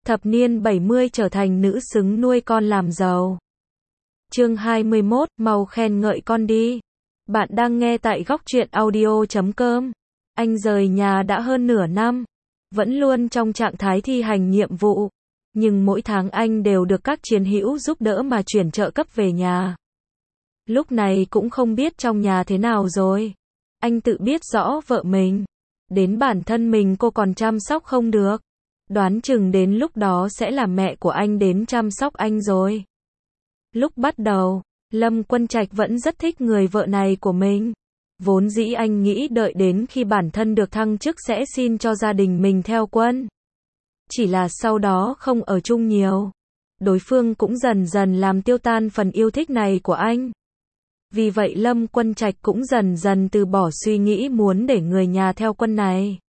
Thập niên 70 trở thành nữ xứng nuôi con làm giàu. Chương 21, mau khen ngợi con đi. Bạn đang nghe tại góc truyện audio.com. Anh rời nhà đã hơn nửa năm, vẫn luôn trong trạng thái thi hành nhiệm vụ, nhưng mỗi tháng anh đều được các chiến hữu giúp đỡ mà chuyển trợ cấp về nhà. Lúc này cũng không biết trong nhà thế nào rồi. Anh tự biết rõ vợ mình, đến bản thân mình cô còn chăm sóc không được. Đoán chừng đến lúc đó sẽ là mẹ của anh đến chăm sóc anh rồi. Lúc bắt đầu, Lâm Quân Trạch vẫn rất thích người vợ này của mình. Vốn dĩ anh nghĩ đợi đến khi bản thân được thăng chức sẽ xin cho gia đình mình theo quân. Chỉ là sau đó không ở chung nhiều, đối phương cũng dần dần làm tiêu tan phần yêu thích này của anh. Vì vậy Lâm Quân Trạch cũng dần dần từ bỏ suy nghĩ muốn để người nhà theo quân này.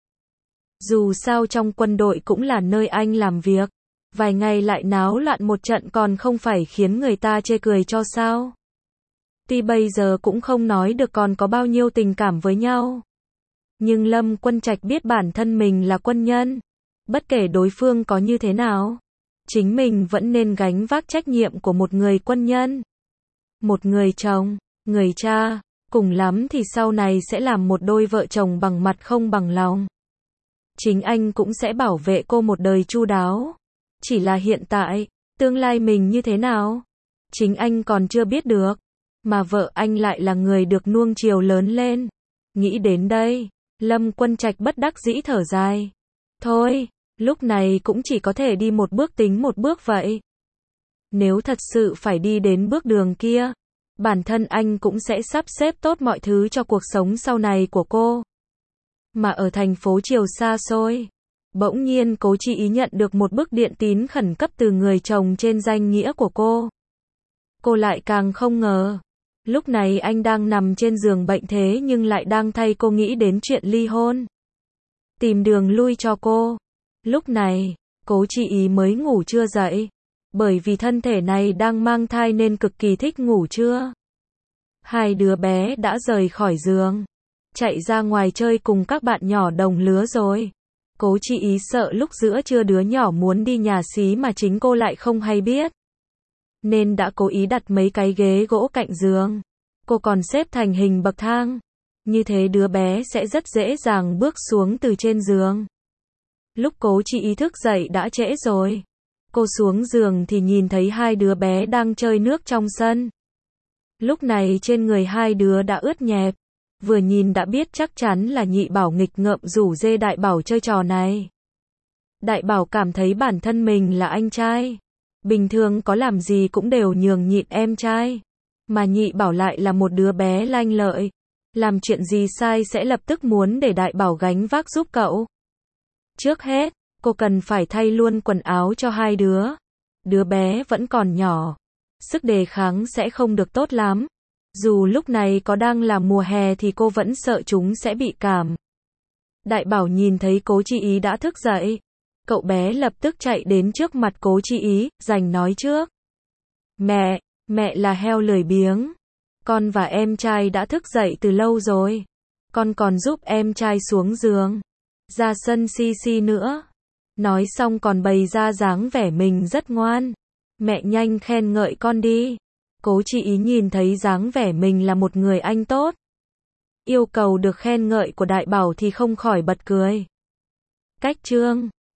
Dù sao trong quân đội cũng là nơi anh làm việc, vài ngày lại náo loạn một trận còn không phải khiến người ta chê cười cho sao. Tuy bây giờ cũng không nói được còn có bao nhiêu tình cảm với nhau, nhưng Lâm Quân Trạch biết bản thân mình là quân nhân. Bất kể đối phương có như thế nào, chính mình vẫn nên gánh vác trách nhiệm của một người quân nhân. Một người chồng, người cha, cùng lắm thì sau này sẽ làm một đôi vợ chồng bằng mặt không bằng lòng. Chính anh cũng sẽ bảo vệ cô một đời chu đáo. Chỉ là hiện tại, tương lai mình như thế nào, chính anh còn chưa biết được. Mà vợ anh lại là người được nuông chiều lớn lên. Nghĩ đến đây, Lâm Quân Trạch bất đắc dĩ thở dài. Thôi, lúc này cũng chỉ có thể đi một bước tính một bước vậy. Nếu thật sự phải đi đến bước đường kia, bản thân anh cũng sẽ sắp xếp tốt mọi thứ cho cuộc sống sau này của cô. Mà ở thành phố Triều xa xôi, bỗng nhiên Cố Chi Ý nhận được một bức điện tín khẩn cấp từ người chồng trên danh nghĩa của cô. Cô lại càng không ngờ, lúc này anh đang nằm trên giường bệnh thế nhưng lại đang thay cô nghĩ đến chuyện ly hôn, tìm đường lui cho cô. Lúc này, Cố Chi Ý mới ngủ chưa dậy, bởi vì thân thể này đang mang thai nên cực kỳ thích ngủ trưa. Hai đứa bé đã rời khỏi giường, chạy ra ngoài chơi cùng các bạn nhỏ đồng lứa rồi. Cố Chi Ý sợ lúc giữa trưa đứa nhỏ muốn đi nhà xí mà chính cô lại không hay biết, nên đã cố ý đặt mấy cái ghế gỗ cạnh giường. Cô còn xếp thành hình bậc thang, như thế đứa bé sẽ rất dễ dàng bước xuống từ trên giường. Lúc Cố Chi Ý thức dậy đã trễ rồi. Cô xuống giường thì nhìn thấy hai đứa bé đang chơi nước trong sân. Lúc này trên người hai đứa đã ướt nhẹp. Vừa nhìn đã biết chắc chắn là Nhị Bảo nghịch ngợm rủ dê Đại Bảo chơi trò này. Đại Bảo cảm thấy bản thân mình là anh trai, bình thường có làm gì cũng đều nhường nhịn em trai. Mà Nhị Bảo lại là một đứa bé lanh lợi, làm chuyện gì sai sẽ lập tức muốn để Đại Bảo gánh vác giúp cậu. Trước hết, cô cần phải thay luôn quần áo cho hai đứa. Đứa bé vẫn còn nhỏ, sức đề kháng sẽ không được tốt lắm. Dù lúc này có đang là mùa hè thì cô vẫn sợ chúng sẽ bị cảm. Đại Bảo nhìn thấy Cố Chi Ý đã thức dậy, cậu bé lập tức chạy đến trước mặt Cố Chi Ý, giành nói trước. Mẹ là heo lười biếng. Con và em trai đã thức dậy từ lâu rồi. Con còn giúp em trai xuống giường, ra sân si nữa. Nói xong còn bày ra dáng vẻ mình rất ngoan. Mẹ nhanh khen ngợi con đi. Cố Chi Ý nhìn thấy dáng vẻ mình là một người anh tốt, yêu cầu được khen ngợi của Đại Bảo thì không khỏi bật cười. Cách chương